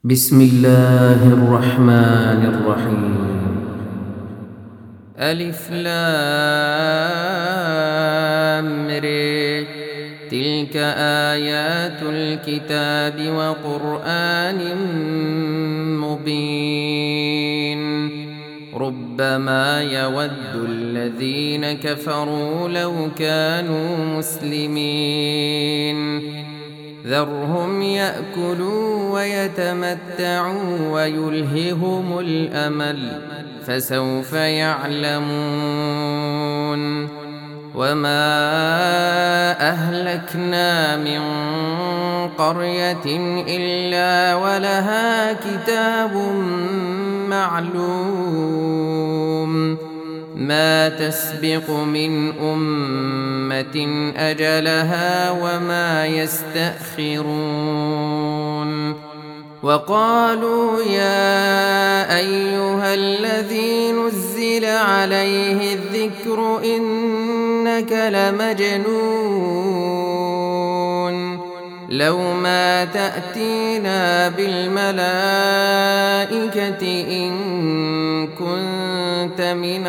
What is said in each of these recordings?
بسم الله الرحمن الرحيم. ألف لام ر. تلك آيات الكتاب وقرآن مبين. ربما يود الذين كفروا لو كانوا مسلمين. ذرهم يأكلوا ويتمتعوا ويلههم الأمل فسوف يعلمون. وما أهلكنا من قرية إلا ولها كتاب معلوم ما تسبق من أمة أجلها وما يستأخرون. وقالوا يا أيها الذي نزل عليه الذكر إنك لمجنون لو ما تأتينا بالملائكة إن كنت من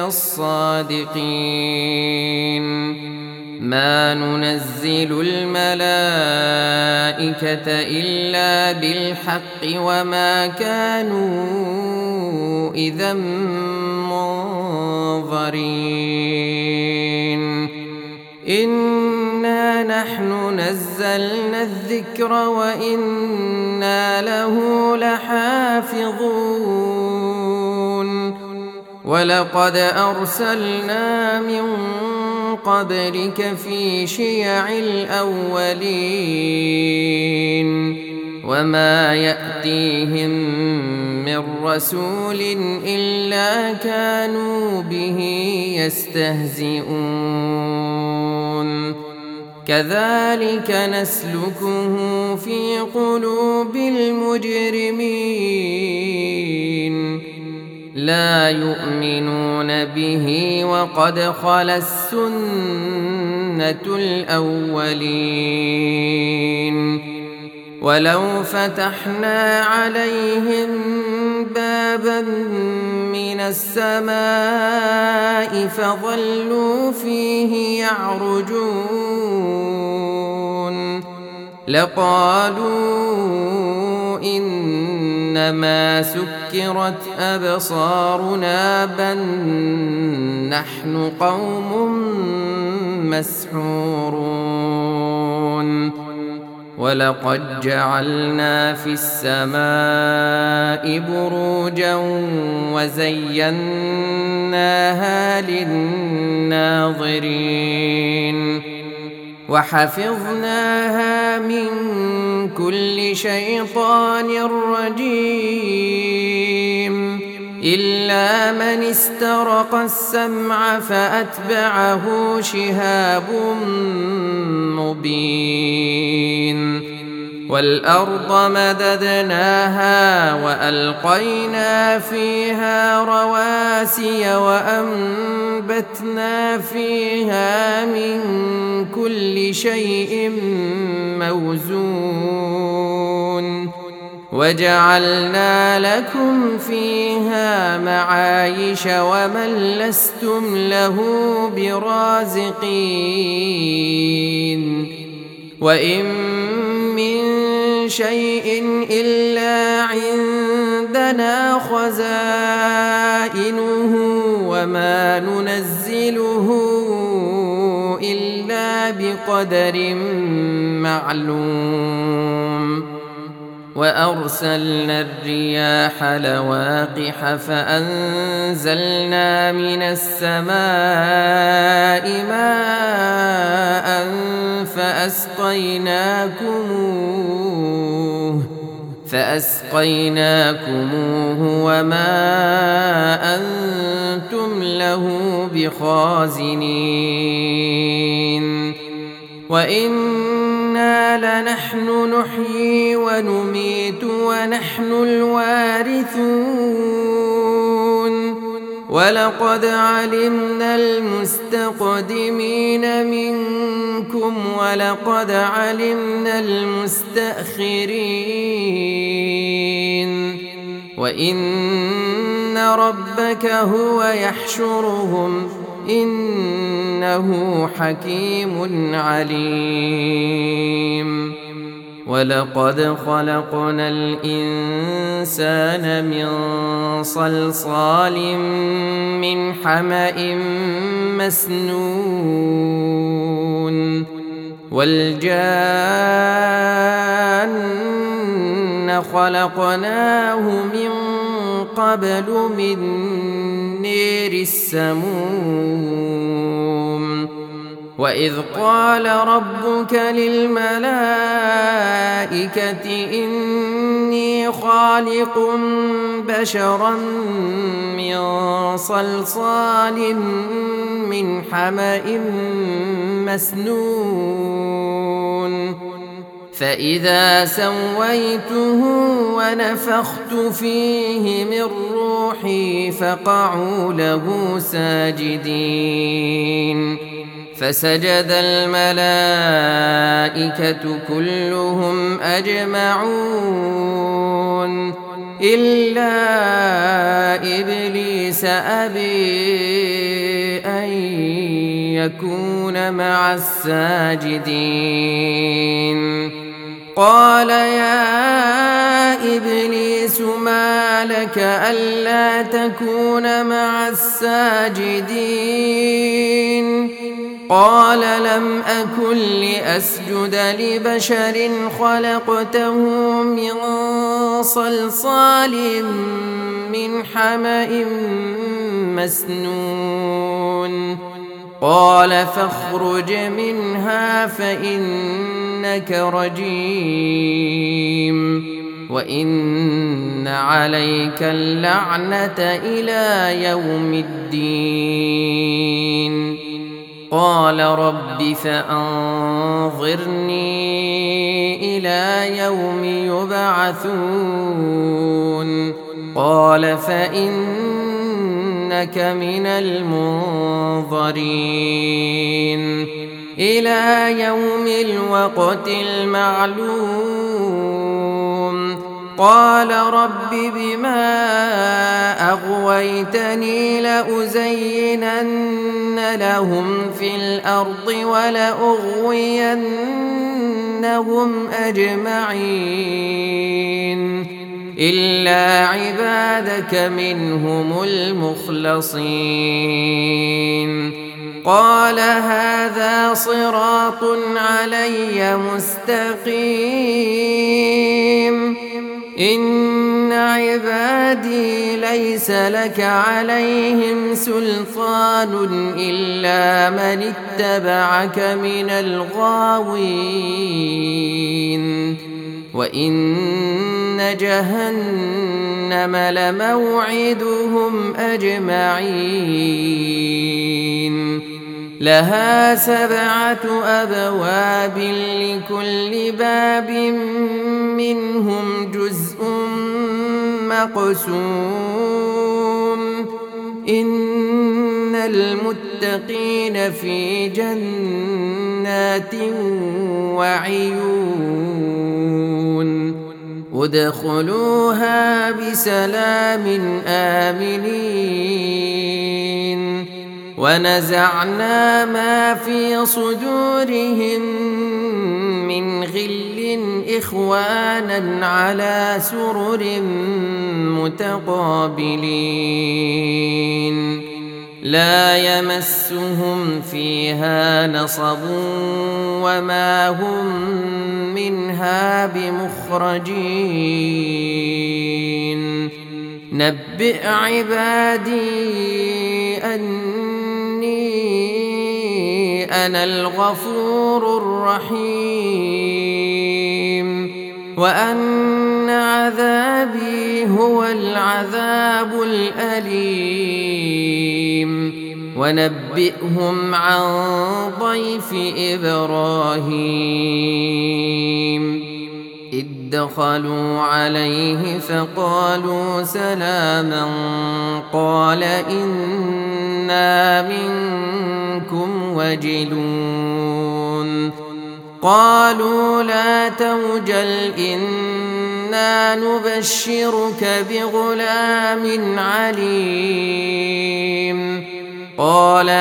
الصادقين. ما ننزل الملائكة إلا بالحق وما كانوا إذا منظرين. إنا نحن نزلنا الذكر وإنا له لحافظون. ولقد أرسلنا من قبلك في شيع الأولين وما يأتيهم من رسول إلا كانوا به يستهزئون. كذلك نسلكه في قلوب المجرمين. لا يؤمنون به وقد خلت السنة الأولين. ولو فتحنا عليهم بابا من السماء فظلوا فيه يعرجون لقالوا إنما سكرت أبصارنا بل نحن قوم مسحورون. ولقد جعلنا في السماء بروجا وزيناها للناظرين وحفظناها من كل شيطان رجيم إلا من استرق السمع فأتبعه شهاب مبين. والأرض مددناها وألقينا فيها رواسي وأنبتنا فيها من كل شيء موزون وجعلنا لكم فيها معايش ومن لستم له برازقين. وإن من شيء إلا عندنا خزائنه وما ننزله إلا بقدر معلوم. وأرسلنا الرياح لواقح فأنزلنا من السماء ماء فأسقيناكموه وما أنتم له بخازنين. وإنا لنحن نحيي ونميت ونحن الوارثون. ولقد علمنا المستقدمين منكم ولقد علمنا المستأخرين وإن ربك هو يحشرهم إنه حكيم عليم ولقد خلقنا الإنسان من صلصال من حمأ مسنون والجان خلقناه من قبل من نير السموم وإذ قال ربك للملائكة إني خالق بشرا من صلصال من حمأ مسنون فإذا سويته ونفخت فيه من روحي فقعوا له ساجدين فسجد الملائكة كلهم أجمعون إلا إبليس أبي أن يكون مع الساجدين قال يا إبليس ما لك ألا تكون مع الساجدين قال لم أكن لأسجد لبشر خلقته من صلصال من حمأ مسنون قال فاخرج منها فإنك رجيم وإن عليك اللعنة إلى يوم الدين قال رب فأنظرني إلى يوم يبعثون قال فإنك من المنظرين إلى يوم الوقت المعلوم قال رب بما أغويتني لأزينن لهم في الأرض ولأغوينهم أجمعين إلا عبادك منهم المخلصين قال هذا صراط علي مستقيم إن عبادي ليس لك عليهم سلطان إلا من اتبعك من الغاوين وإن جهنم لموعدهم أجمعين لها 7 أبواب لكل باب منهم جزء مقسوم إن المتقين في جنات وعيون ادخلوها بسلام آمنين ونزعنا ما في صدورهم من غل إخوانا على سرر متقابلين لا يمسهم فيها نصب وما هم منها بمخرجين نبئ عبادي أني أنا الغفور الرحيم وأن عذابي هو العذاب الأليم ونبئهم عن ضيف إبراهيم إذ دخلوا عليه فقالوا سلاما قال إنا منكم وجلون قالوا لا توجل إنا إنا نبشرك بغلام عليم قال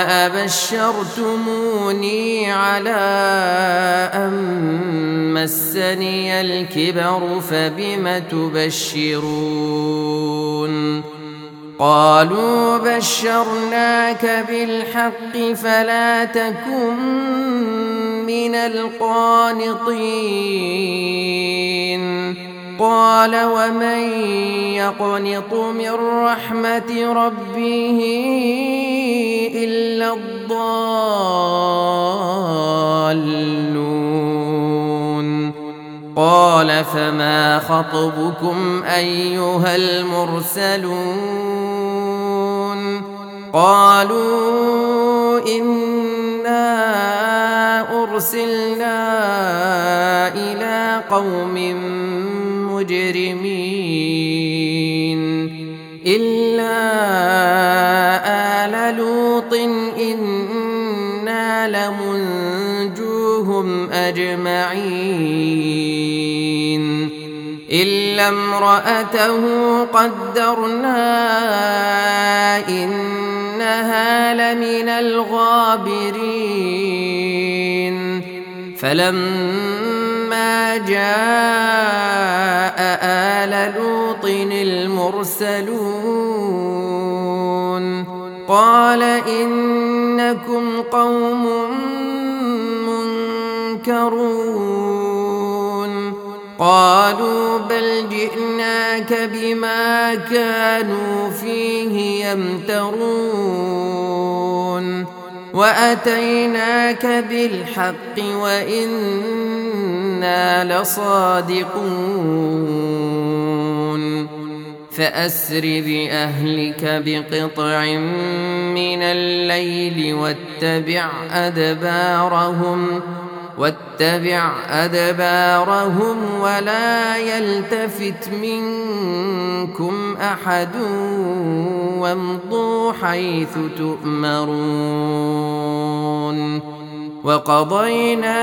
أبشرتموني على أن مسني الكبر فبم تبشرون قالوا بشرناك بالحق فلا تكن من القانطين قال ومن يقنط من رحمة ربه إلا الضالون قال فما خطبكم أيها المرسلون قالوا إنا أرسلنا إلى قوم مجرمين إلا آل لوط إنا لمنجوهم أجمعين إلا امرأته قدرنا إنها لمن الغابرين فلما جاء آل لوط المرسلون قال إنكم قوم منكرون قالوا بل جئناك بما كانوا فيه يمترون وأتيناك بالحق وإنا لصادقون فأسر بأهلك بقطع من الليل واتبع أدبارهم ولا يلتفت منكم أحد وامضوا حيث تؤمرون وقضينا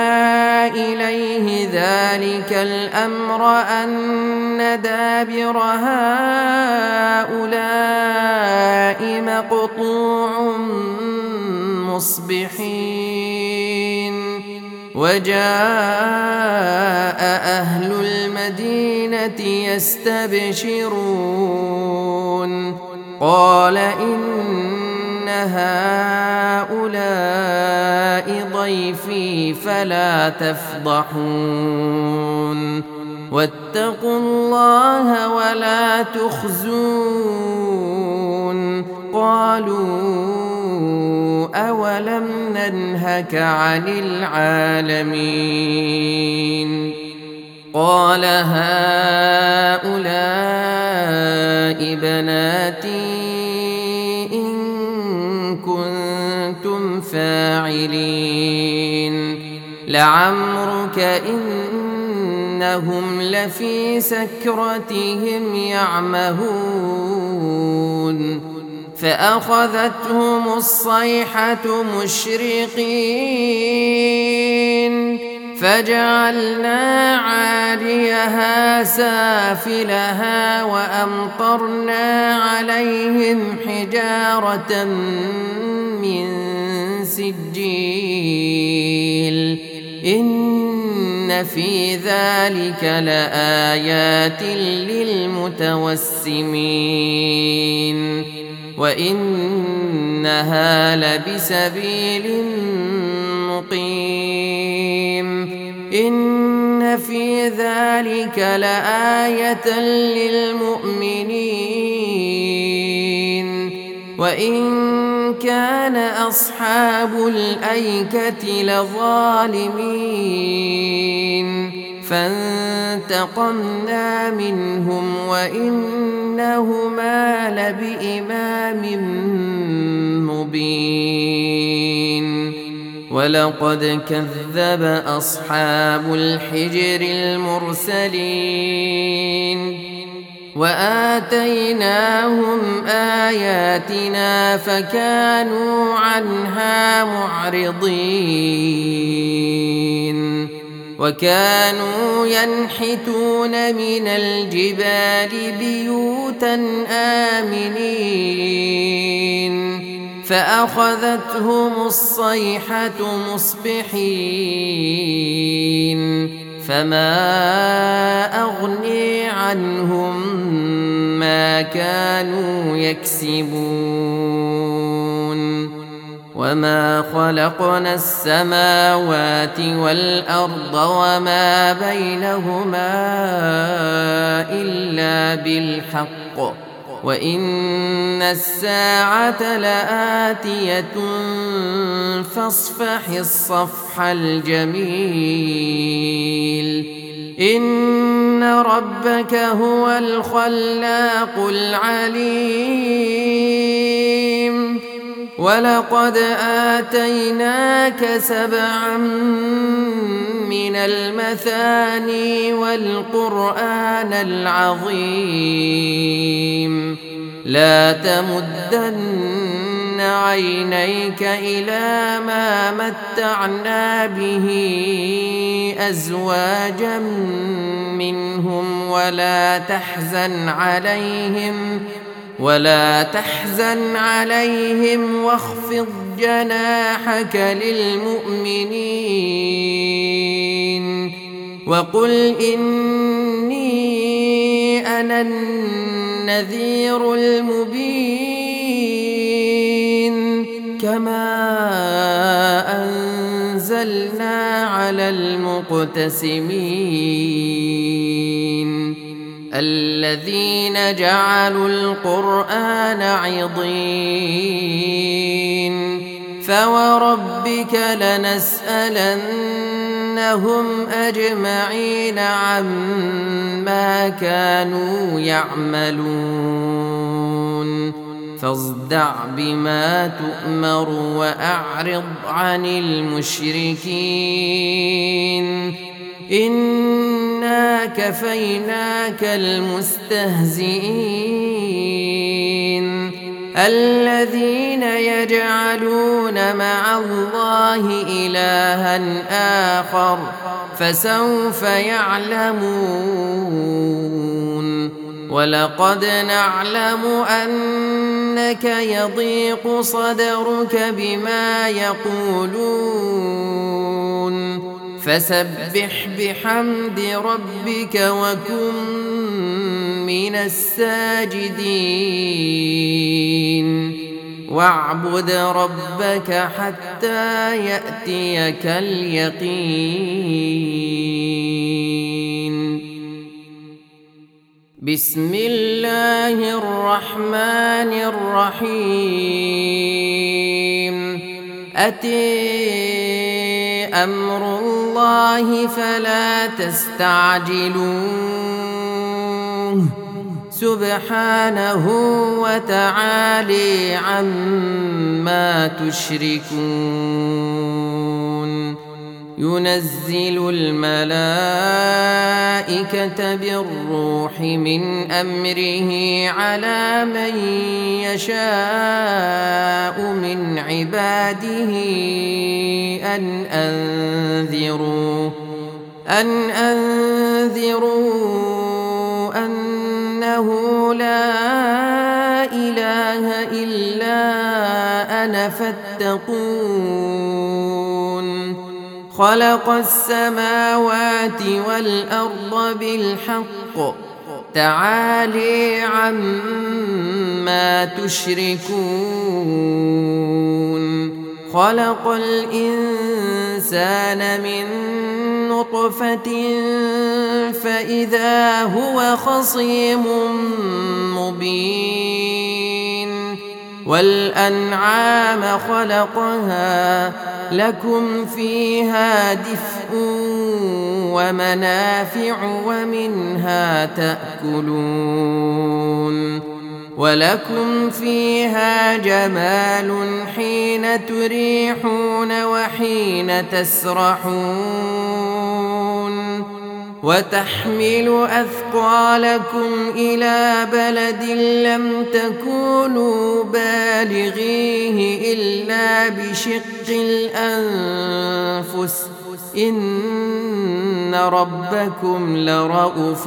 إليه ذلك الأمر أن دابر هؤلاء مقطوع مصبحين وجاء أهل المدينة يستبشرون قال إن هؤلاء ضيفي فلا تفضحون واتقوا الله ولا تخزون قالوا أولم ننهك عن العالمين قال هؤلاء بناتي إن كنتم فاعلين لعمرك إنهم لفي سكرتهم يعمهون فأخذتهم الصيحة مشرقين فجعلنا عاليها سافلها وأمطرنا عليهم حجارة من سجيل إن في ذلك لآيات للمتوسمين وإنها لبسبيل مقيم إن في ذلك لآية للمؤمنين وإن كان أصحاب الأيكة لظالمين فانتقمنا منهم وإنهما لبإمام مبين ولقد كذب أصحاب الحجر المرسلين وآتيناهم آياتنا فكانوا عنها معرضين وكانوا ينحتون من الجبال بيوتا آمنين فأخذتهم الصيحة مصبحين فما أغني عنهم ما كانوا يكسبون وما خلقنا السماوات والأرض وما بينهما إلا بالحق وإن الساعة لآتية فاصفح الصفح الجميل إن ربك هو الخلاق العليم ولقد آتيناك 7 من المثاني والقرآن العظيم لا تمدن عينيك إلى ما متعنا به أزواجا منهم ولا تحزن عليهم واخفض جناحك للمؤمنين وقل إني أنا النذير المبين كما أنزلنا على المقتسمين الذين جعلوا القرآن عضين فوربك لنسألنهم أجمعين عما كانوا يعملون فاصدع بما تؤمر وأعرض عن المشركين إنا كفيناك المستهزئين الذين يجعلون مع الله إلها آخر فسوف يعلمون ولقد نعلم أنك يضيق صدرك بما يقولون فسبح بحمد ربك وكن من الساجدين واعبد ربك حتى يأتيك اليقين بسم الله الرحمن الرحيم أتي أمر الله فلا تستعجلوه سبحانه وتعالى عما تشركون ينزل الملائكة بالروح من أمره على من يشاء من عباده أن أنذروا أنه لا إله إلا أنا فاتقون خلق السماوات والأرض بالحق تعالي عما تشركون خلق الإنسان من نطفة فإذا هو خصيم مبين والأنعام خلقها لكم فيها دفء ومنافع ومنها تأكلون ولكم فيها جمال حين تريحون وحين تسرحون وتحمل أثقالكم إلى بلد لم تكونوا بالغيه إلا بشق الأنفس إن ربكم لرءوف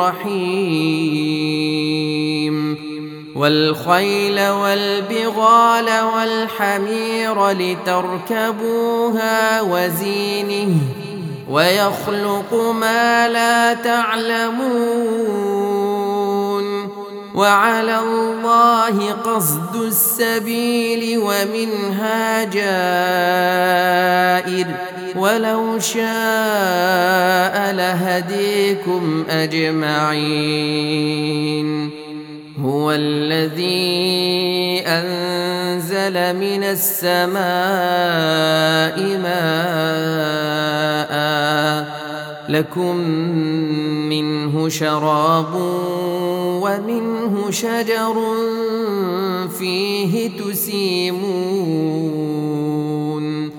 رحيم والخيل والبغال والحمير لتركبوها وزينه ويخلق ما لا تعلمون وعلى الله قصد السبيل ومنها جائر ولو شاء لهديكم أجمعين هو الذي أنزل من السماء ماء لكم منه شراب ومنه شجر فيه تسيمون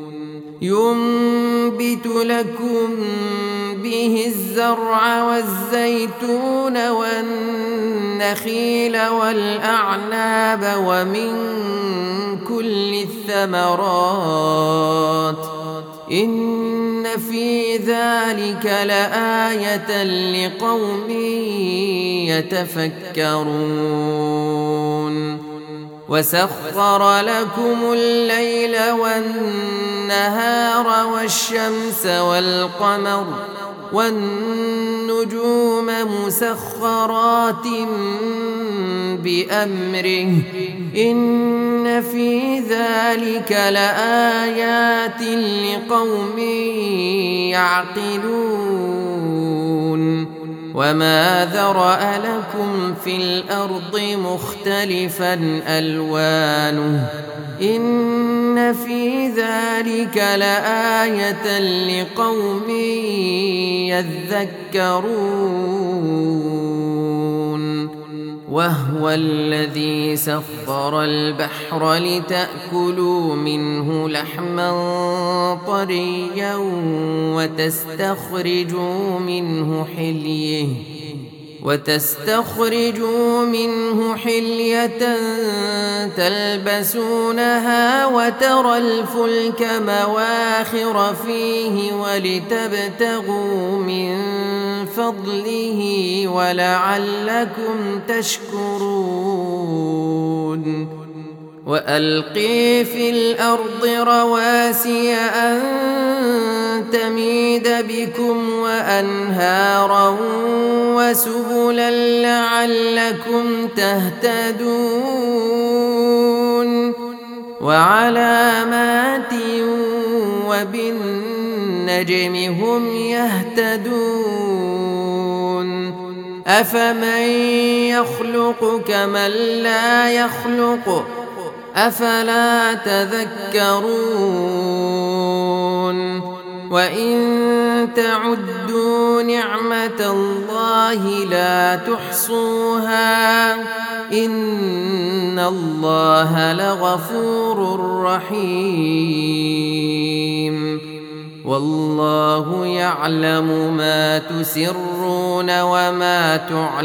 ينبت لكم به الزرع والزيتون والنخيل والأعناب ومن كل الثمرات إن في ذلك لآية لقوم يتفكرون وسخر لكم الليل والنهار والشمس والقمر والنجوم مسخرات بأمره إن في ذلك لآيات لقوم يعقلون وما ذرأ لكم في الأرض مختلفا ألوانه إن في ذلك لآية لقوم يذكرون وهو الذي سخر البحر لتأكلوا منه لحما طريا وتستخرجوا منه حلية تلبسونها وترى الفلك مواخر فيه ولتبتغوا من فضله ولعلكم تشكرون وألقي في الأرض رواسي أن تميد بكم وأنهارا وسبلا لعلكم تهتدون وعلامات وبالنجم هم يهتدون أفمن يخلق كمن لا يخلق أفلا تذكرون وإن تعدوا نعمة الله لا تحصوها إن الله لغفور رحيم والله يعلم ما تسرون وما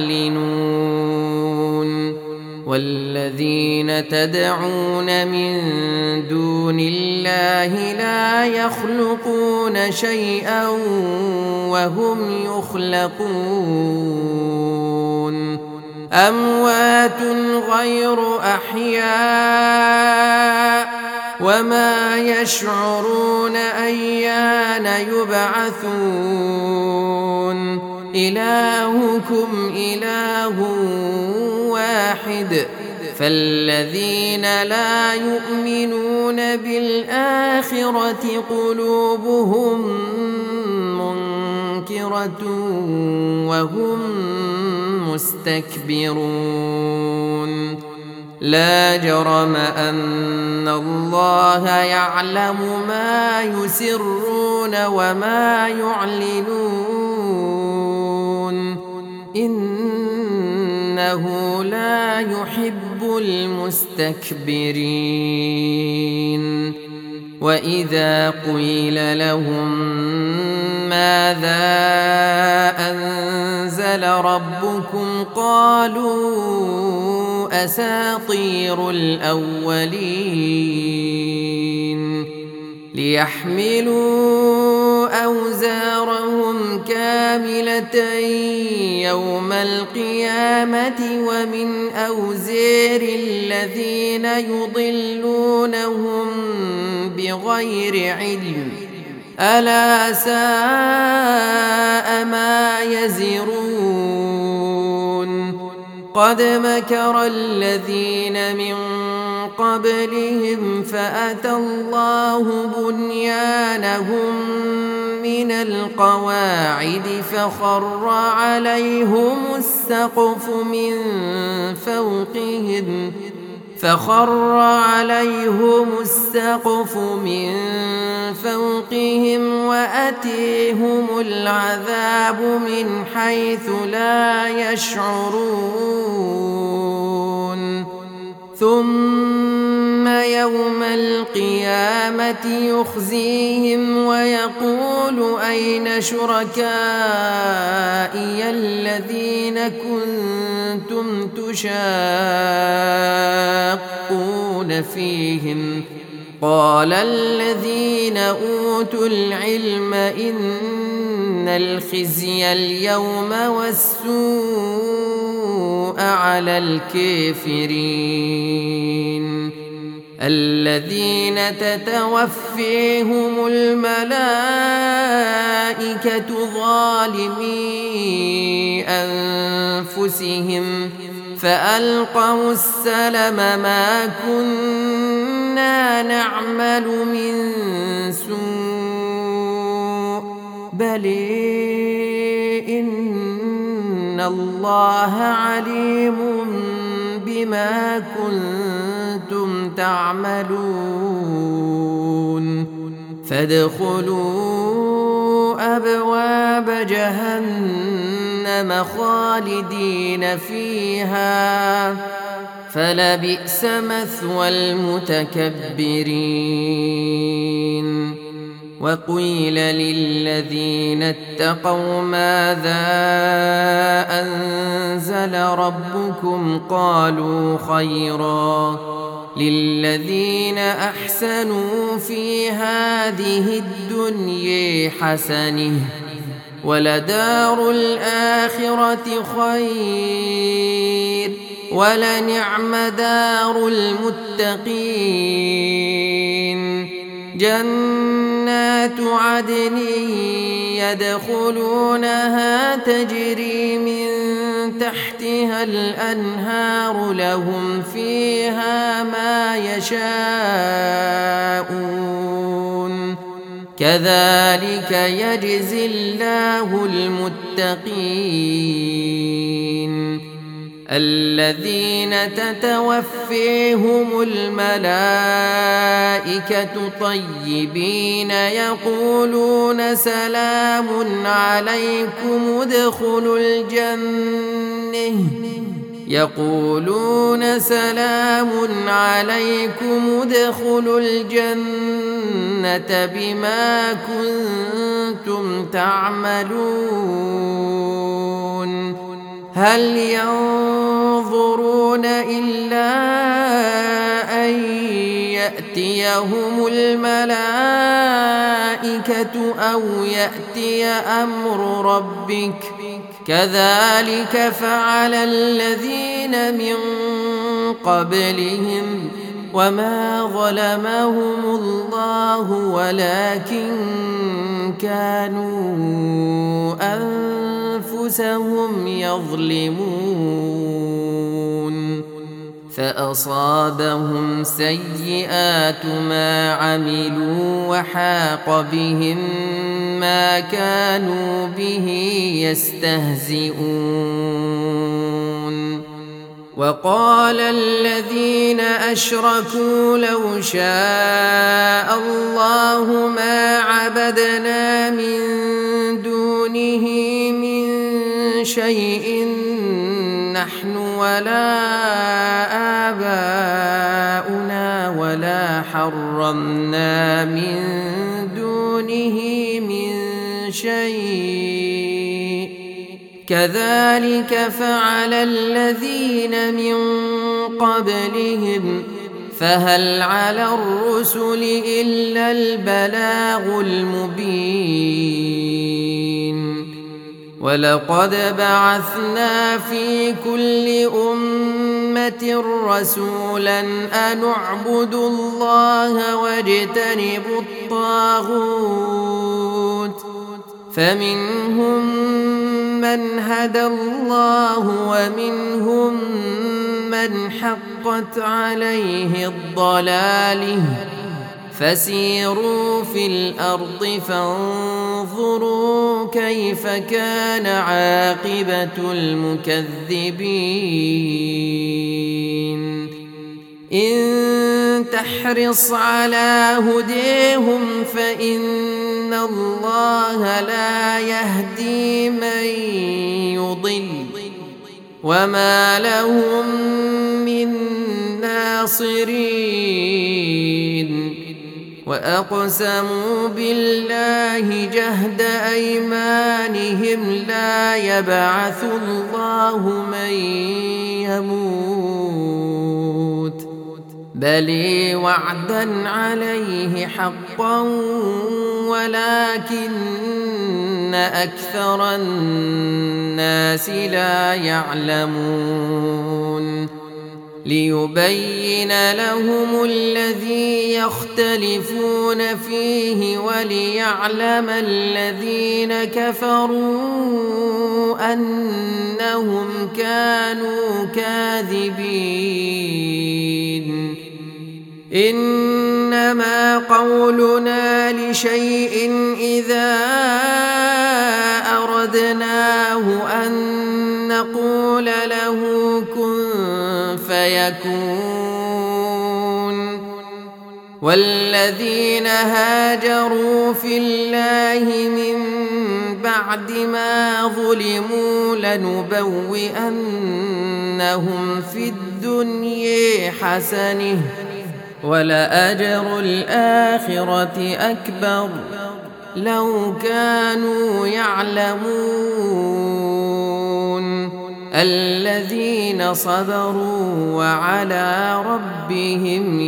تعلنون والذين تدعون من دون الله لا يخلقون شيئا وهم يخلقون أموات غير أحياء وما يشعرون أيان يبعثون إلهكم إله واحد فالذين لا يؤمنون بالآخرة قلوبهم منكرة وهم مستكبرون لا جرم أن الله يعلم ما يسرون وما يعلنون إنه لا يحب المستكبرين وإذا قيل لهم ماذا أنزل ربكم قالوا أساطير الأولين ليحملوا أوزارهم كاملة يوم القيامة ومن أوزار الذين يضلونهم بغير علم ألا ساء ما يزرون قد مكر الذين من قبلهم فأتى الله بنيانهم من القواعد فخر عليهم السقف من فوقهم وأتيهم العذاب من حيث لا يشعرون ثم يوم القيامة يخزيهم ويقول أين شركائي الذين كنتم تشاقون فيهم قال الذين أوتوا العلم إن الخزي اليوم والسوء على الكافرين الذين تتوفيهم الملائكة ظالمي أنفسهم فألقوا السلم ما كنا نعمل من سوء بل إن الله عليم بما كنتم تعملون فادخلوا أبواب جهنم خالدين فيها فلبئس مثوى المتكبرين وقيل للذين اتقوا ماذا أنزل ربكم قالوا خيرا للذين أحسنوا في هذه الدنيا حسنة ولدار الآخرة خير ولنعم دار المتقين جنات عدن يدخلونها تجري من تحتها الأنهار لهم فيها ما يشاءون كذلك يجزي الله المتقين الذين تتوفيهم الملائكة طيبين يقولون سلام عليكم ادخلوا الجنة بما كنتم تعملون هل ينظرون إلا أن يأتيهم الملائكة أو يأتي أمر ربك كذلك فعل الذين من قبلهم وما ظلمهم الله ولكن كانوا أنفسهم يظلمون فأصابهم سيئات ما عملوا وحاق بهم ما كانوا به يستهزئون وقال الذين أشركوا لو شاء الله ما عبدنا من دونه من شيء نحن ولا آباؤنا ولا حرمنا من دونه من شيء كذلك فعل الذين من قبلهم فهل على الرسل إلا البلاغ المبين ولقد بعثنا في كل أمة رسولا أن اعبدوا الله واجتنبوا الطاغوت فمنهم من هدى الله ومنهم من حقت عليه الضلاله فسيروا في الأرض فانظروا كيف كان عاقبة المكذبين إن تحرص على هديهم فإن الله لا يهدي من يضل وما لهم من ناصرين وأقسموا بالله جهد أيمانهم لا يبعث الله من يموت بل وعدا عليه حقا ولكن أكثر الناس لا يعلمون ليبين لهم الذي يختلفون فيه وليعلم الذين كفروا أنهم كانوا كاذبين إنما قولنا لشيء إذا أردناه أن نقول له كن فيكون والذين هاجروا في الله من بعد ما ظلموا لنبوئنهم في الدنيا حسنة ولأجر الآخرة أكبر لو كانوا يعلمون الذين صبروا وعلى ربهم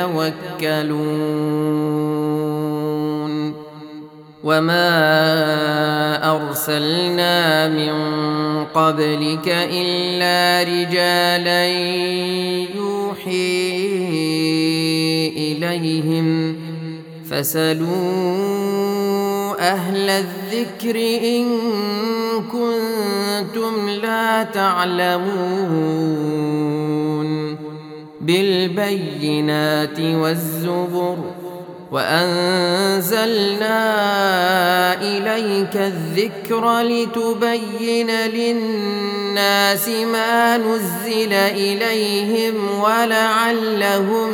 يتوكلون وما أرسلنا من قبلك إلا رجالا يوحي إليهم فاسألوا أهل الذكر إن كنتم لا تعلمون بالبينات والزبر وأنزلنا إليك الذكر لتبين للناس ما نزل إليهم ولعلهم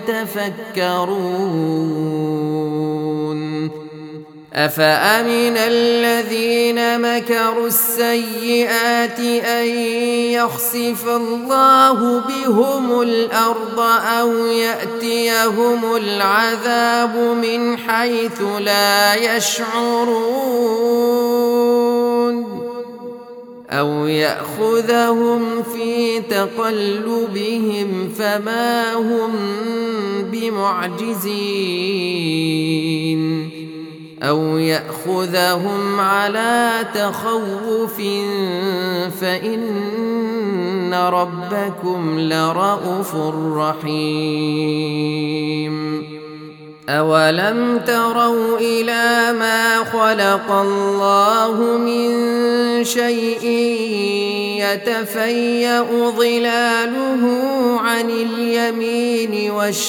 يتفكرون أفأمن الذين مكروا السيئات أن يخسف الله بهم الأرض أو يأتيهم العذاب من حيث لا يشعرون أو يأخذهم في تقلبهم فما هم بمعجزين أو يأخذهم على تخوف فإن ربكم لرءوف رحيم أولم تروا إلى ما خلق الله من شيء يتفيأ ظلاله عن اليمين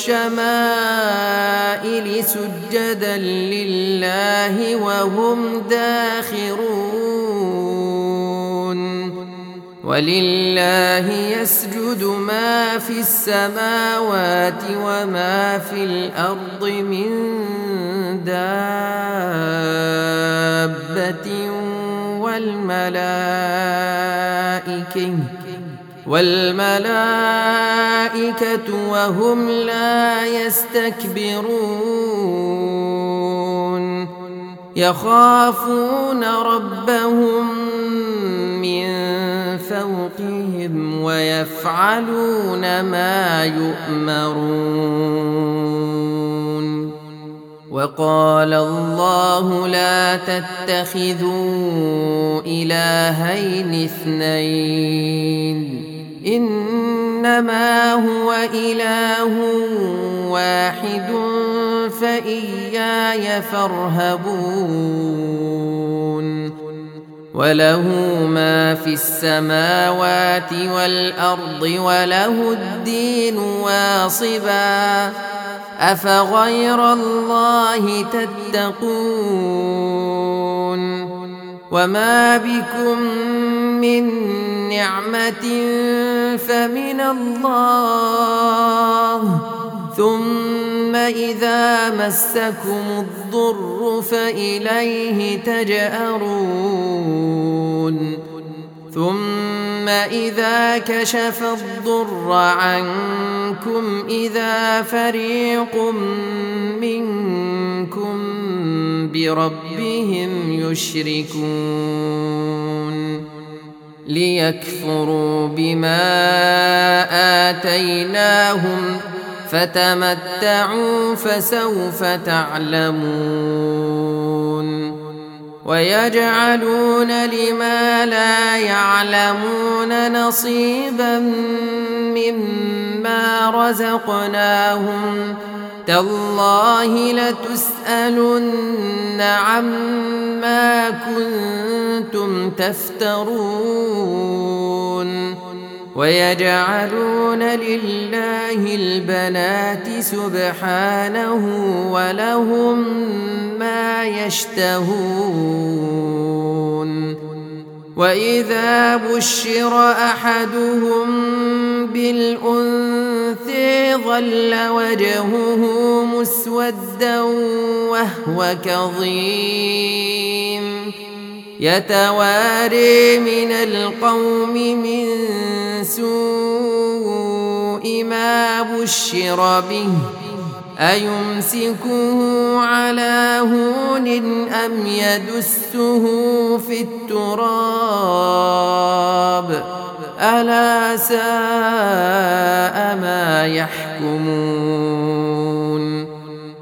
والشمائل سجدا لله وهم داخرون ولله يسجد ما في السماوات وما في الأرض من دابة والملائكة وهم لا يستكبرون يخافون ربهم من فوقهم ويفعلون ما يؤمرون. وقال الله لا تتخذوا إلهين اثنين إنما هو إله واحد فإياي فارهبون. وله ما في السماوات والأرض وله الدين واصبا أفغير الله تتقون. وما بكم من نعمة فمن الله ثم إذا مسكم الضر فإليه تجأرون. ثم إذا كشف الضر عنكم إذا فريق منكم بربهم يشركون ليكفروا بما آتيناهم فتمتعوا فسوف تعلمون. ويجعلون لما لا يعلمون نصيبا مما رزقناهم تالله لتسألن عما كنتم تفترون. ويجعلون لله البنات سبحانه ولهم ما يشتهون. وإذا بشر أحدهم بالأنثى ظل وجهه مسودا وهو كظيم يتواري من القوم من سوء ما بشر به أيمسكه على هون أم يدسه في التراب ألا ساء ما يحكمون.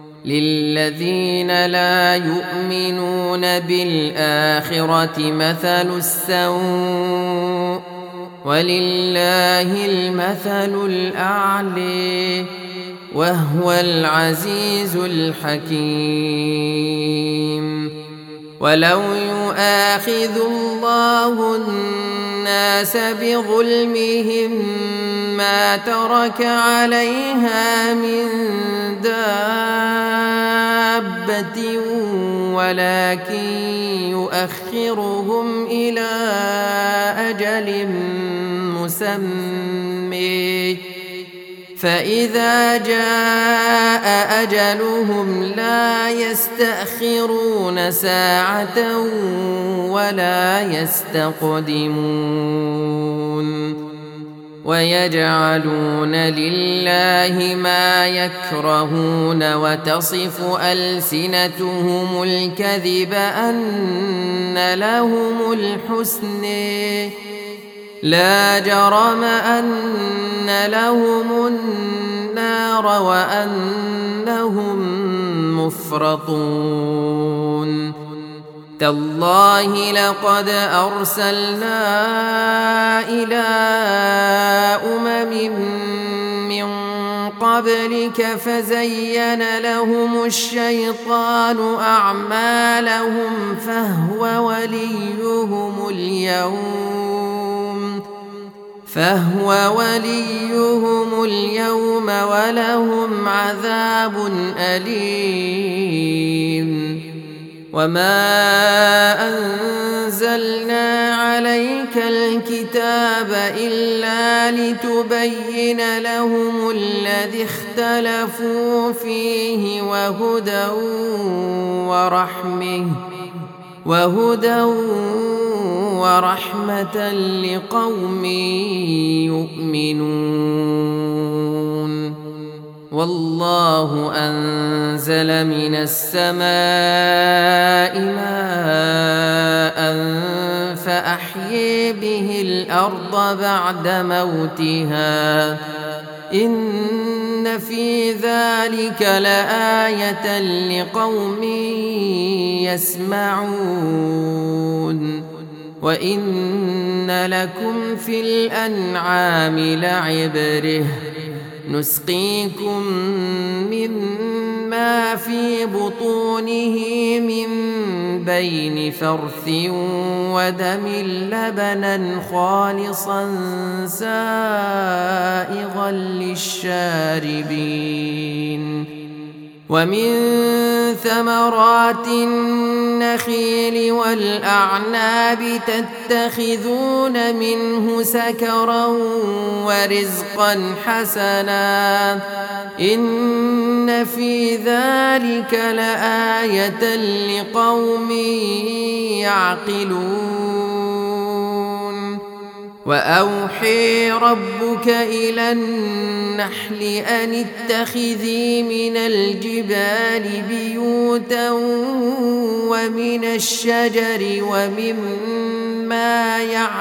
للذين لا يؤمنون بالآخرة مثل السوء ولله المثل الأعلى وهو العزيز الحكيم. ولو يؤاخذ الله الناس بظلمهم ما ترك عليها من دابة ولكن يؤخرهم إلى أجل مسمى فإذا جاء أجلهم لا يستأخرون ساعة ولا يستقدمون. ويجعلون لله ما يكرهون وتصف ألسنتهم الكذب أن لهم الحسنى لا جرم أن لهم النار وأنهم مفرطون. تالله لقد أرسلنا إلى أمم من قبلك فزين لهم الشيطان أعمالهم فهو وليهم اليوم ولهم عذاب أليم. وما أنزلنا عليك الكتاب إلا لتبين لهم الذي اختلفوا فيه وهدى ورحمة لقوم يؤمنون. والله أنزل من السماء ماء فأحيي يحيي به الأرض بعد موتها إن في ذلك لآية لقوم يسمعون وإن لكم في الأنعام لعبرة نسقيكم مما في بطونه من بين فرث ودم لبنا خالصا سائغا للشاربين ومن ثمرات النخيل والأعناب تتخذون منه سكرا ورزقا حسنا إن في ذلك لآية لقوم يعقلون وأوحي ربك إلى النحل أن اتخذي من الجبال بيوتا ومن الشجر ومما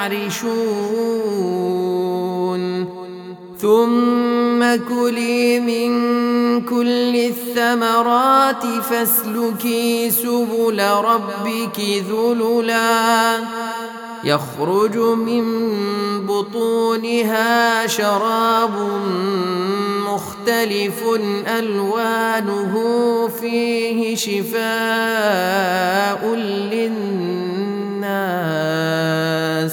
يعرشون ثم كلي من كل الثمرات فاسلكي سبل ربك ذللا يخرج من بطونها شراب مختلف ألوانه فيه شفاء للناس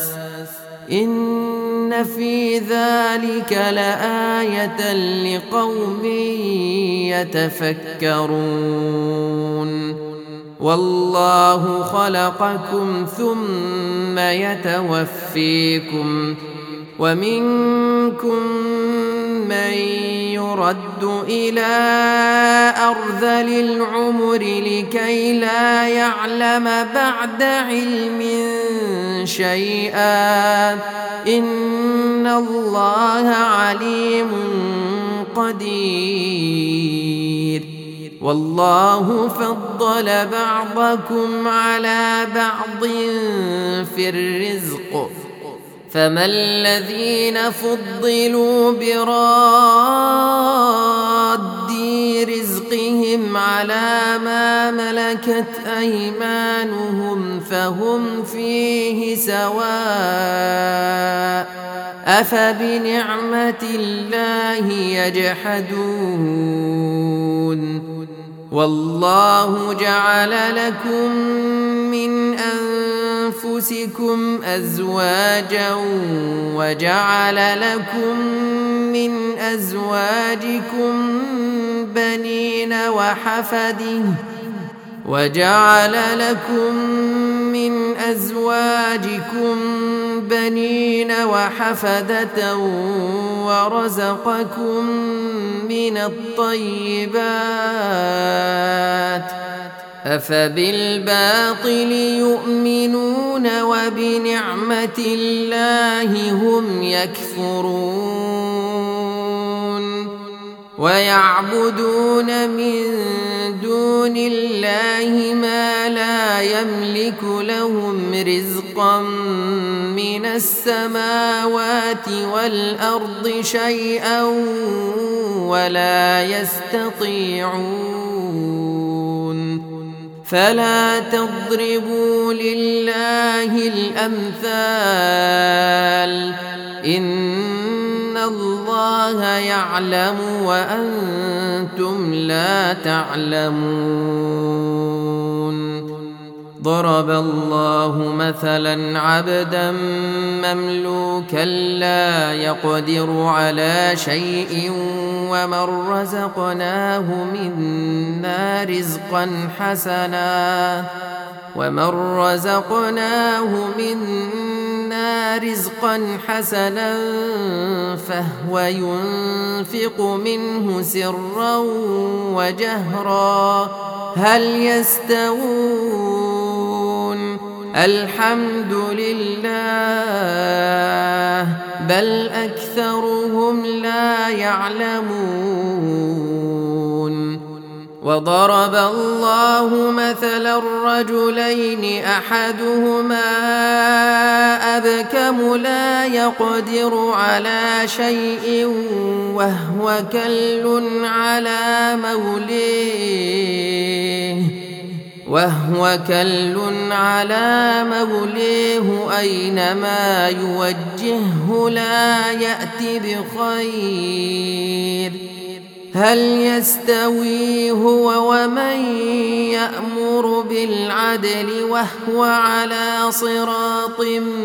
إن في ذلك لآية لقوم يتفكرون والله خلقكم ثم يتوفيكم ومنكم من يرد إلى أرذل العمر لكي لا يعلم بعد علم شيئا إن الله عليم قدير والله فضل بعضكم على بعض في الرزق فما الذين فضلوا براد رزقهم على ما ملكت أيمانهم فهم فيه سواء أفبنعمة الله يجحدون والله جعل لكم من أنفسكم أزواجا وجعل لكم من أزواجكم بنين وحفدة ورزقكم من الطيبات أفبالباطل يؤمنون وبنعمة الله هم يكفرون ويعبدون من دون الله ما لا يملك لهم رزقا من السماوات والأرض شيئا ولا يستطيعون فلا تضربوا لله الأمثال إن الله يعلم وأنتم لا تعلمون ضرب الله مثلا عبدا مملوكا لا يقدر على شيء ومن رزقناه منا رزقا حسنا فهو ينفق منه سرا وجهرا هل يستوون الحمد لله بل أكثرهم لا يعلمون وضرب الله مثلا الرجلين أحدهما أبكم لا يقدر على شيء وهو كل على موليه أينما يوجهه لا يأتي بخير هل يستوي هو ومن يأمر بالعدل وهو على صراط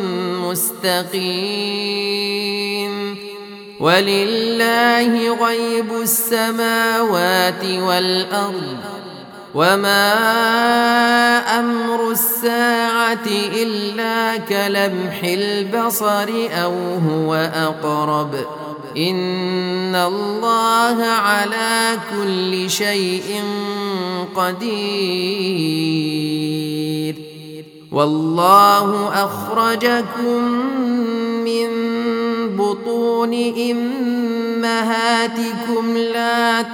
مستقيم ولله غيب السماوات والأرض وما أمر الساعة إلا كلمح البصر أو هو أقرب إن الله على كل شيء قدير والله أخرجكم من بطون أمهاتكم لا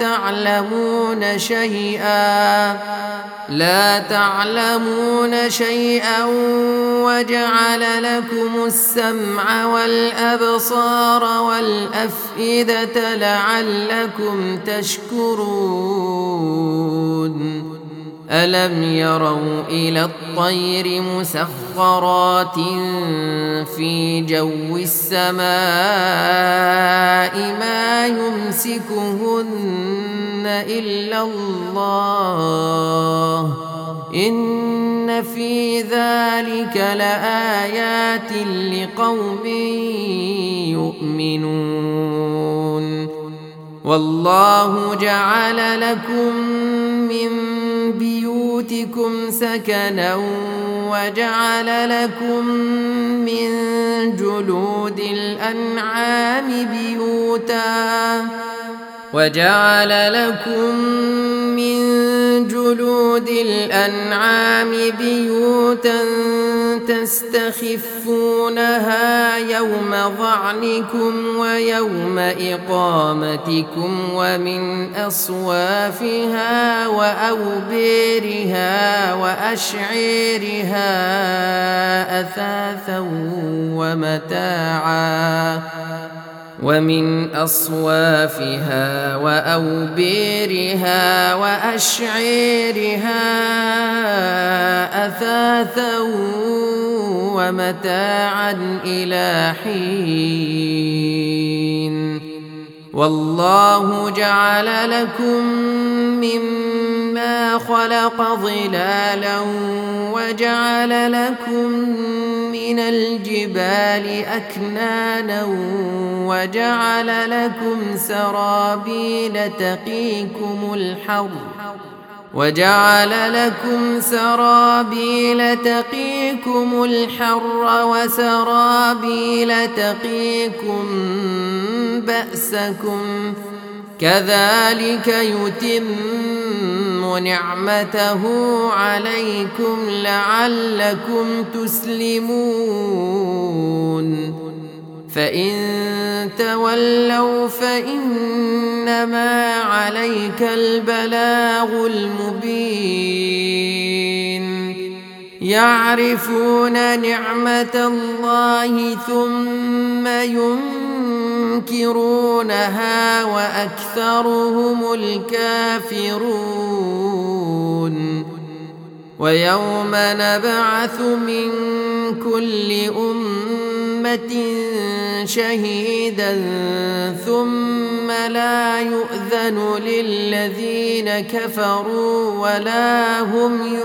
تعلمون شيئا وجعل لكم السمع والأبصار والأفئدة لعلكم تشكرون ألم يروا إلى الطير مسخرات في جو السماء ما يمسكهن إلا الله إن في ذلك لآيات لقوم يؤمنون والله جعل لكم من بيوتكم سكنا وجعل لكم من جلود الأنعام بيوتا تستخفونها يوم ظعنكم ويوم إقامتكم ومن أصوافها وأوبارها وأشعيرها أثاثا ومتاعا إلى حين والله جعل لكم مما خلق ظلالا وجعل لكم من الجبال أكنانا وجعل لكم سرابيل تقيكم الحر وسرابيل تقيكم بأسكم كذلك يتم نعمته عليكم لعلكم تسلمون فإن تولوا فإنما عليك البلاغ المبين يعرفون نعمة الله ثم ينكرونها وأكثرهم الكافرون ويوم نبعث من كل أمة شهيدا ثم لا يؤذن للذين كفروا ولا هم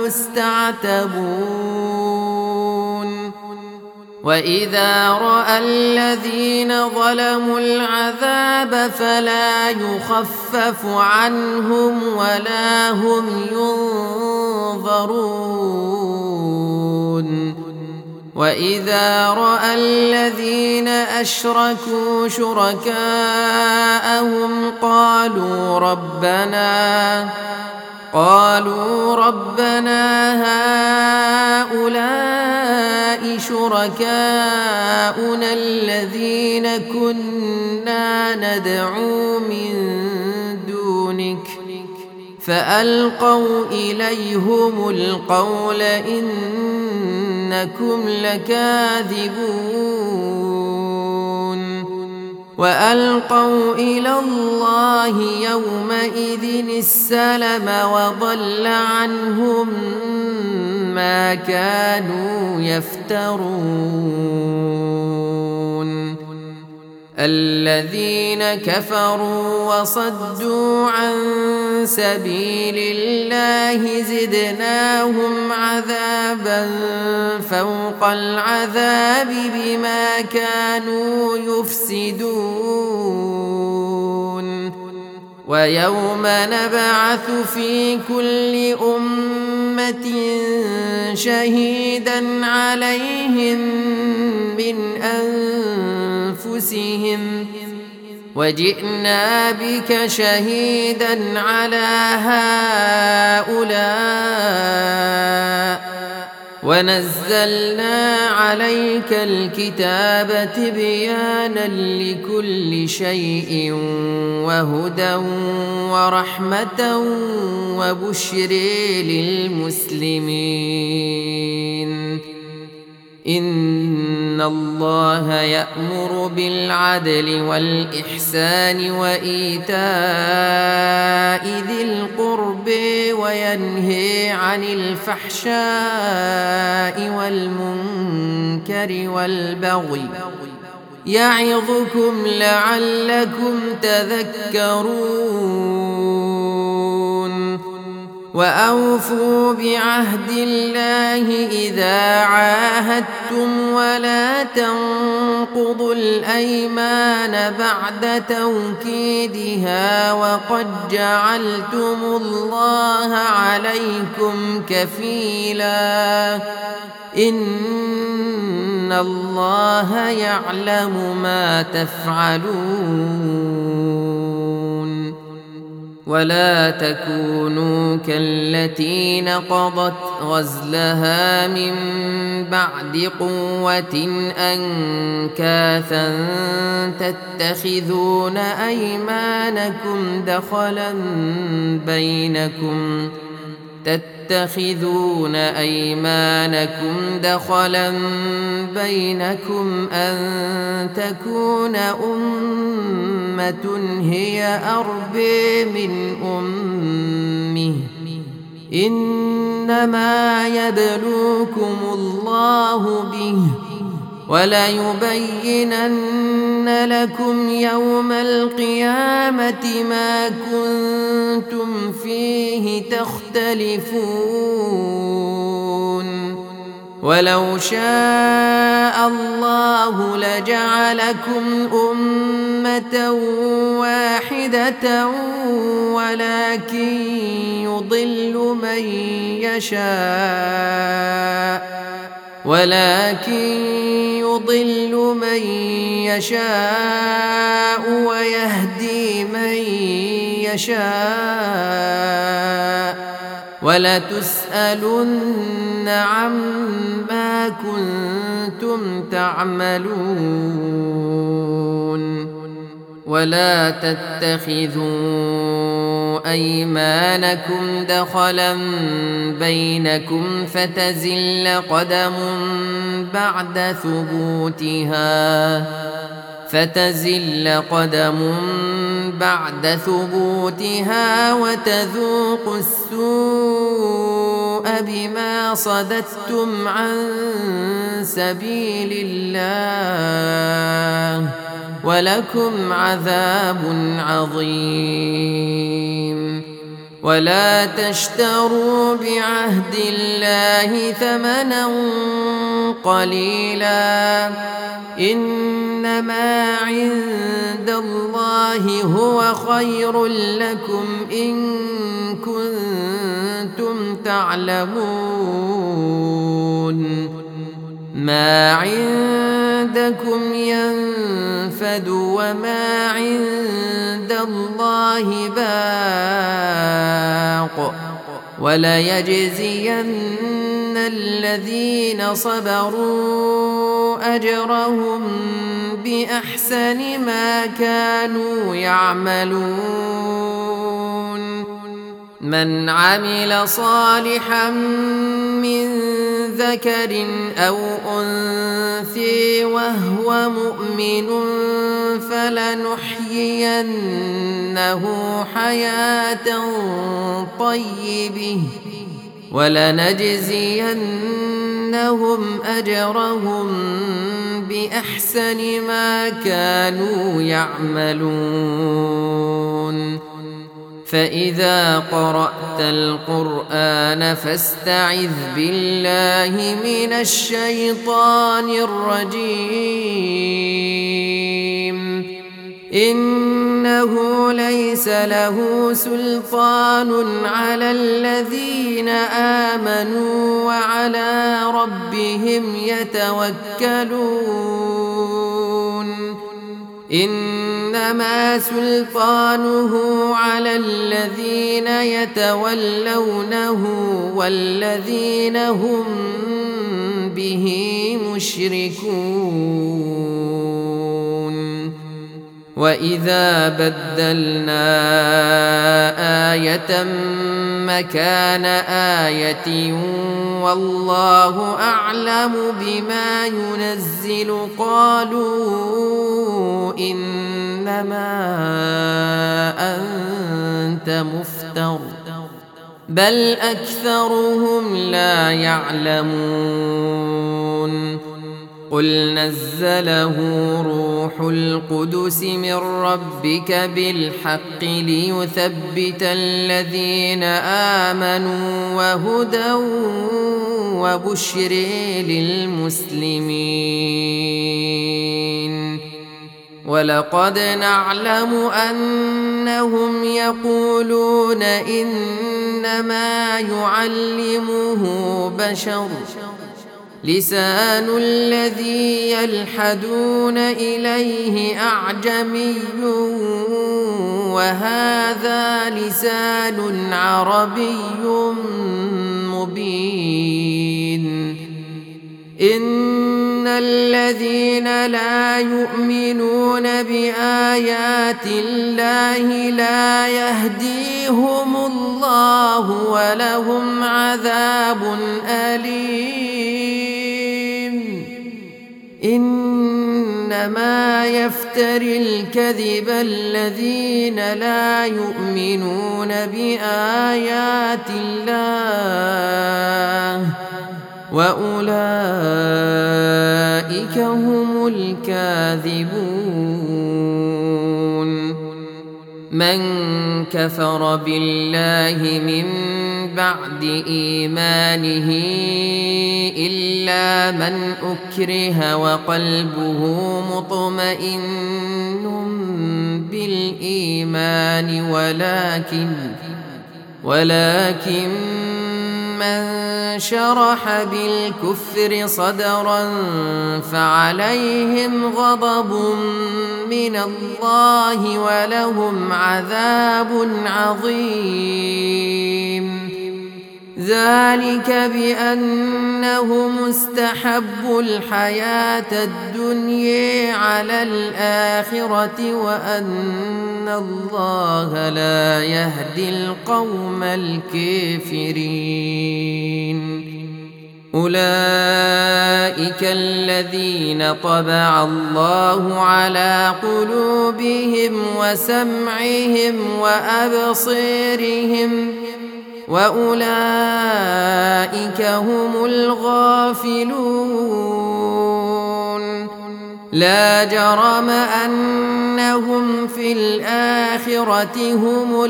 يستعتبون وإذا رأى الذين ظلموا العذاب فلا يخفف عنهم ولا هم ينظرون وإذا رأى الذين أشركوا شركاءهم قالوا ربنا هؤلاء شركاؤنا الذين كنا ندعو من دونك فألقوا إليهم القول إنكم لكاذبون وألقوا إلى الله يومئذ السلم وضل عنهم ما كانوا يفترون الذين كفروا وصدوا عن سبيل الله زدناهم عذابا فوق العذاب بما كانوا يفسدون ويوم نبعث في كل أمة شهيدا عليهم من أنفسهم وجئنا بك شهيدا على هؤلاء ونزلنا عليك الكتاب تبيانا لكل شيء وهدى ورحمة وبشر للمسلمين إن الله يأمر بالعدل والإحسان وإيتاء ذي القرب وينهي عن الفحشاء والمنكر والبغي يعظكم لعلكم تذكرون وأوفوا بعهد الله إذا عاهدتم ولا تنقضوا الأيمان بعد توكيدها وقد جعلتم الله عليكم كفيلا إن الله يعلم ما تفعلون ولا تكونوا كالتي نقضت غزلها من بعد قوة أنكاثا تتخذون أيمانكم دخلا بينكم أن تكون أمة هي أربى من أمه إنما يبلوكم الله به وليبينن لكم يوم القيامة ما كنتم فيه تختلفون ولو شاء الله لجعلكم أمة واحدة ولكن يضل من يشاء ويهدي من يشاء ولتسألن عما كنتم تعملون ولا تتخذوا أيمانكم دخلا بينكم فتزل قدم بعد ثبوتها وتذوقوا السوء بما صددتم عن سبيل الله ولكم عذاب عظيم ولا تشتروا بعهد الله ثمنا قليلا إنما عند الله هو خير لكم إن كنتم تعلمون ما عندكم ينفد وما عند الله باق وليجزين الذين صبروا أجرهم بأحسن ما كانوا يعملون من عمل صالحا من ذكر أو أنثى وهو مؤمن فلنحيينه حياة طيبة ولنجزينهم أجرهم بأحسن ما كانوا يعملون. فإذا قرأت القرآن فاستعذ بالله من الشيطان الرجيم إنه ليس له سلطان على الذين آمنوا وعلى ربهم يتوكلون إنما سلطانه على الذين يتولونه والذين هم به مشركون. وإذا بدلنا آية مكان آية والله أعلم بما ينزل قالوا إنما أنت مفتر بل أكثرهم لا يعلمون. قل نزله روح القدس من ربك بالحق ليثبت الذين آمنوا وهدى وبشر للمسلمين. ولقد نعلم أنهم يقولون إنما يعلمه بشر لسان الذي يلحدون إليه أعجمي وهذا لسان عربي مبين. إن الذين لا يؤمنون بآيات الله لا يهديهم الله ولهم عذاب أليم. إنما يفتري الكذب الذين لا يؤمنون بآيات الله وأولئك هم الكاذبون. من كفر بالله من بعد إيمانه إلا من أكره وقلبه مطمئن بالإيمان ولكن من شرح بالكفر صدرا فعليهم غضب من الله ولهم عذاب عظيم. ذلك بأنهم استحبوا الحياة الدنيا على الآخرة وأن الله لا يهدي القوم الكافرين. أولئك الذين طبع الله على قلوبهم وسمعهم وأبصارهم وأولئك هم الغافلون. لا جرم أنهم في الآخرة هم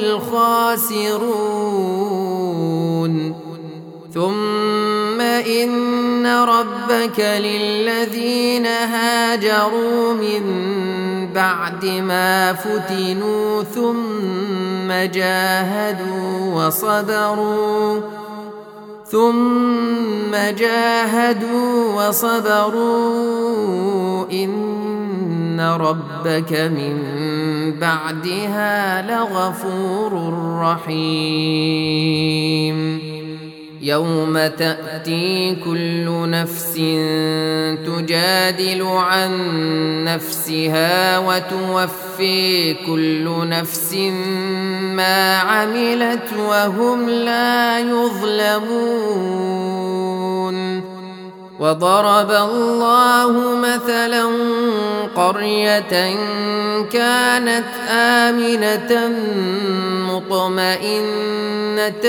الخاسرون. ثم إن ربك للذين هاجروا من بعد ما فتنوا ثم جاهدوا وصبروا إن ربك من بعدها لغفور رحيم. يوم تأتي كل نفس تجادل عن نفسها وتوفي كل نفس ما عملت وهم لا يظلمون. وضرب الله مثلا قرية كانت آمنة مطمئنة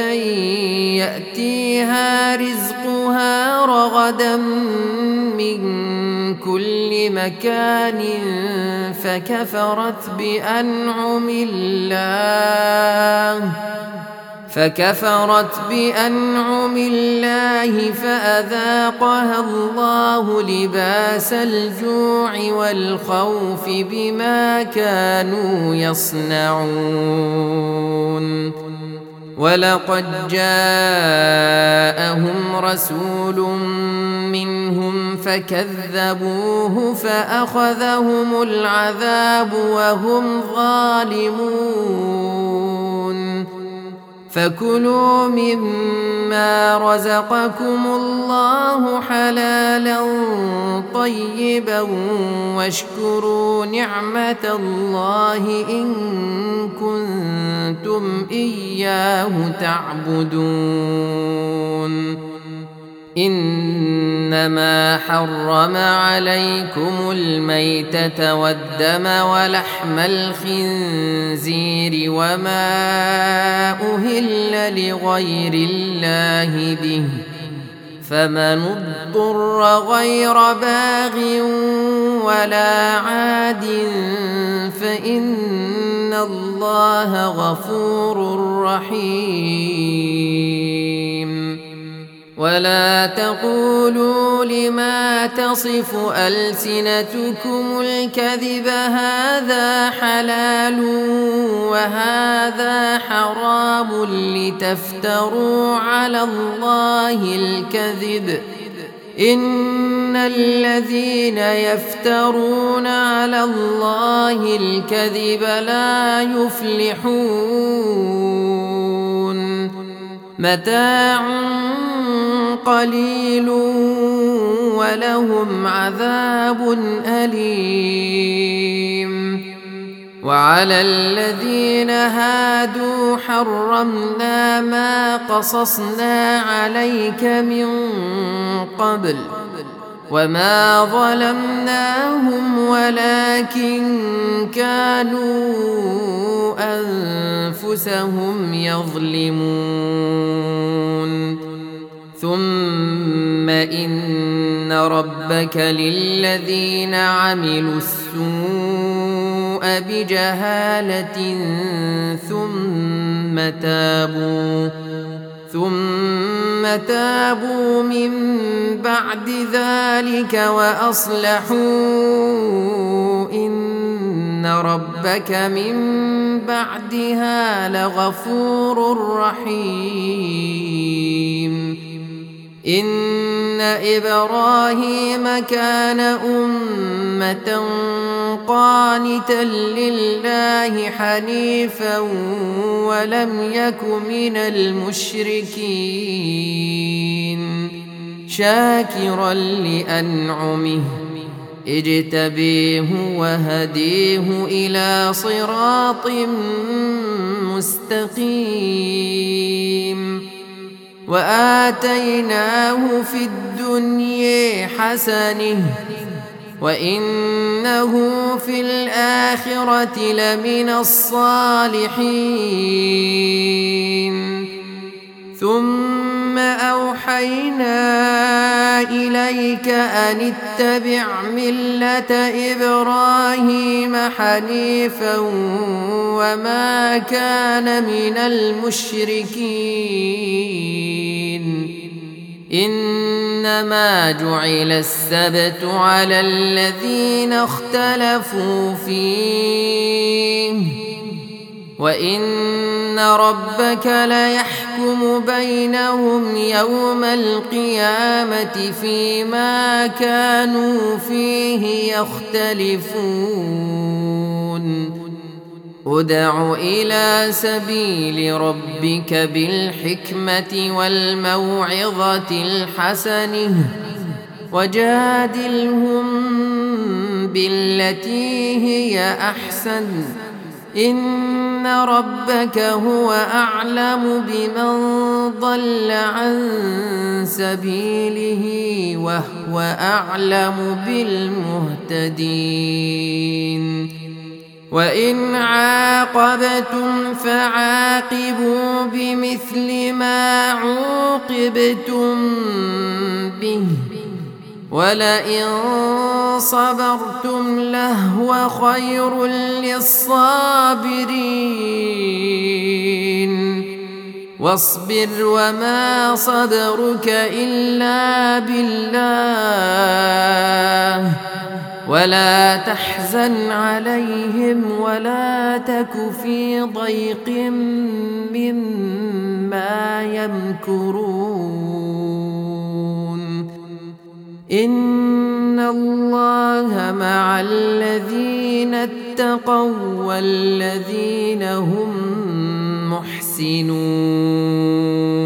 يأتيها رزقها رغدا من كل مكان فكفرت بأنعم الله فأذاقها الله لباس الجوع والخوف بما كانوا يصنعون. ولقد جاءهم رسول منهم فكذبوه فأخذهم العذاب وهم ظالمون. فكلوا مما رزقكم الله حلالا طيبا واشكروا نعمة الله إن كنتم إياه تعبدون. إنما حرم عليكم الميتة والدم ولحم الخنزير وما أهل لغير الله به فمن اضطر غير باغ ولا عاد فإن الله غفور رحيم. ولا تقولوا لما تصف ألسنتكم الكذب هذا حلال وهذا حرام لتفتروا على الله الكذب إن الذين يفترون على الله الكذب لا يفلحون. متاع قليل ولهم عذاب أليم. وعلى الذين هادوا حرمنا ما قصصنا عليك من قبل وما ظلمناهم ولكن كانوا أنفسهم يظلمون. ثم إن ربك للذين عملوا السوء بجهالة ثم تابوا من بعد ذلك وأصلحوا إن ربك من بعدها لغفور رحيم. إن إبراهيم كان أمة قانتا لله حنيفا ولم يك من المشركين شاكرا لأنعمه اجتبيه وهديه إلى صراط مستقيم. وآتيناه في الدنيا حسنة وإنه في الآخرة لمن الصالحين. ثم أوحينا إليك أن اتبع ملة إبراهيم حنيفا وما كان من المشركين. إنما جعل السبت على الذين اختلفوا فيه وإن ربك ليحكم بينهم يوم القيامة فيما كانوا فيه يختلفون. ادع إلى سبيل ربك بالحكمة والموعظة الحسنة وجادلهم بالتي هي أحسن إن ربك هو أعلم بمن ضل عن سبيله وهو أعلم بالمهتدين وإن عاقبتم فعاقبوا بمثل ما عوقبتم به ولئن صبرتم لهو خير للصابرين واصبر وما صبرك إلا بالله ولا تحزن عليهم ولا تك في ضيق مما يمكرون إن الله مع الذين اتقوا والذين هم محسنون